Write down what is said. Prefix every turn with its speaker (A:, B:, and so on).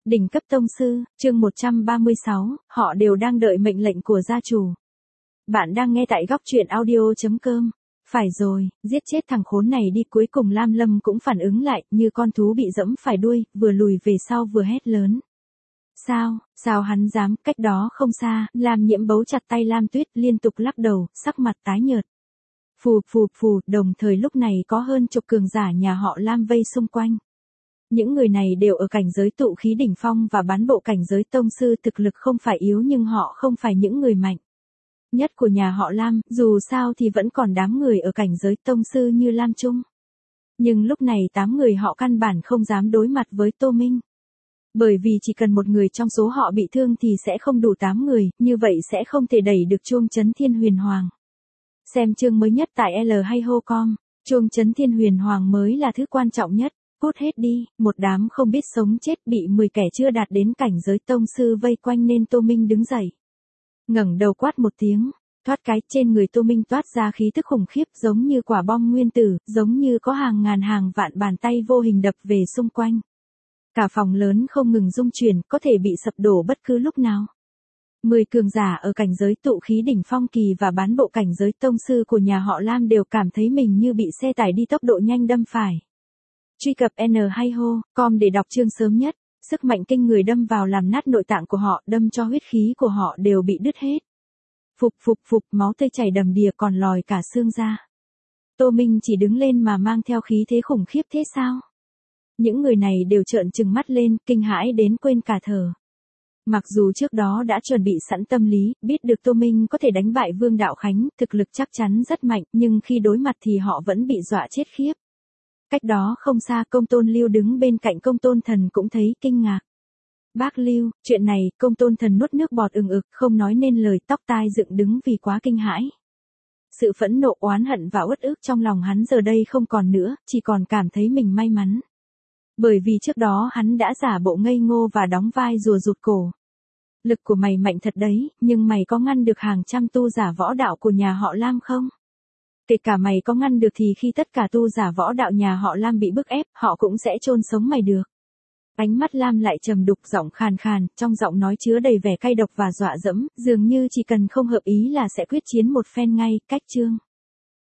A: Đỉnh cấp tông sư, chương 136, họ đều đang đợi mệnh lệnh của gia chủ. Bạn đang nghe tại góc truyện audio.com. Phải rồi, giết chết thằng khốn này đi. Cuối cùng Lam Lâm cũng phản ứng lại, như con thú bị giẫm phải đuôi, vừa lùi về sau vừa hét lớn. Sao hắn dám? Cách đó không xa, Lam Nhiễm bấu chặt tay Lam Tuyết, liên tục lắc đầu, sắc mặt tái nhợt. Phù, đồng thời lúc này có hơn chục cường giả nhà họ Lam vây xung quanh. Những người này đều ở cảnh giới tụ khí đỉnh phong và bán bộ cảnh giới tông sư, thực lực không phải yếu nhưng họ không phải những người mạnh nhất của nhà họ Lam, dù sao thì vẫn còn đám người ở cảnh giới tông sư như Lam Trung. Nhưng lúc này 8 người họ căn bản không dám đối mặt với Tô Minh. Bởi vì chỉ cần một người trong số họ bị thương thì sẽ không đủ 8 người, như vậy sẽ không thể đẩy được chuông chấn thiên huyền hoàng. Xem chương mới nhất tại L2Ho.com, chuông chấn thiên huyền hoàng mới là thứ quan trọng nhất. Cút hết đi, một đám không biết sống chết bị 10 kẻ chưa đạt đến cảnh giới tông sư vây quanh nên Tô Minh đứng dậy. Ngẩng đầu quát một tiếng, thoát cái trên người Tô Minh toát ra khí tức khủng khiếp giống như quả bom nguyên tử, giống như có hàng ngàn hàng vạn bàn tay vô hình đập về xung quanh. Cả phòng lớn không ngừng rung chuyển, có thể bị sập đổ bất cứ lúc nào. 10 cường giả ở cảnh giới tụ khí đỉnh phong kỳ và bán bộ cảnh giới tông sư của nhà họ Lam đều cảm thấy mình như bị xe tải đi tốc độ nhanh đâm phải. Truy cập N2Ho.com để đọc chương sớm nhất. Sức mạnh kinh người đâm vào làm nát nội tạng của họ, đâm cho huyết khí của họ đều bị đứt hết. Phục, máu tươi chảy đầm đìa còn lòi cả xương ra. Tô Minh chỉ đứng lên mà mang theo khí thế khủng khiếp thế sao? Những người này đều trợn trừng mắt lên, kinh hãi đến quên cả thở. Mặc dù trước đó đã chuẩn bị sẵn tâm lý, biết được Tô Minh có thể đánh bại Vương Đạo Khánh, thực lực chắc chắn rất mạnh, nhưng khi đối mặt thì họ vẫn bị dọa chết khiếp. Cách đó không xa, Công Tôn Lưu đứng bên cạnh Công Tôn Thần cũng thấy kinh ngạc. Bác Lưu, chuyện này, Công Tôn Thần nuốt nước bọt ừng ực, không nói nên lời, tóc tai dựng đứng vì quá kinh hãi. Sự phẫn nộ, oán hận và uất ức trong lòng hắn giờ đây không còn nữa, chỉ còn cảm thấy mình may mắn. Bởi vì trước đó hắn đã giả bộ ngây ngô và đóng vai rùa rụt cổ. Lực của mày mạnh thật đấy, nhưng mày có ngăn được hàng trăm tu giả võ đạo của nhà họ Lam không? Kể cả mày có ngăn được thì khi tất cả tu giả võ đạo nhà họ Lam bị bức ép, họ cũng sẽ chôn sống mày được. Ánh mắt Lam lại trầm đục, giọng khàn khàn, trong giọng nói chứa đầy vẻ cay độc và dọa dẫm, dường như chỉ cần không hợp ý là sẽ quyết chiến một phen ngay. Cách chương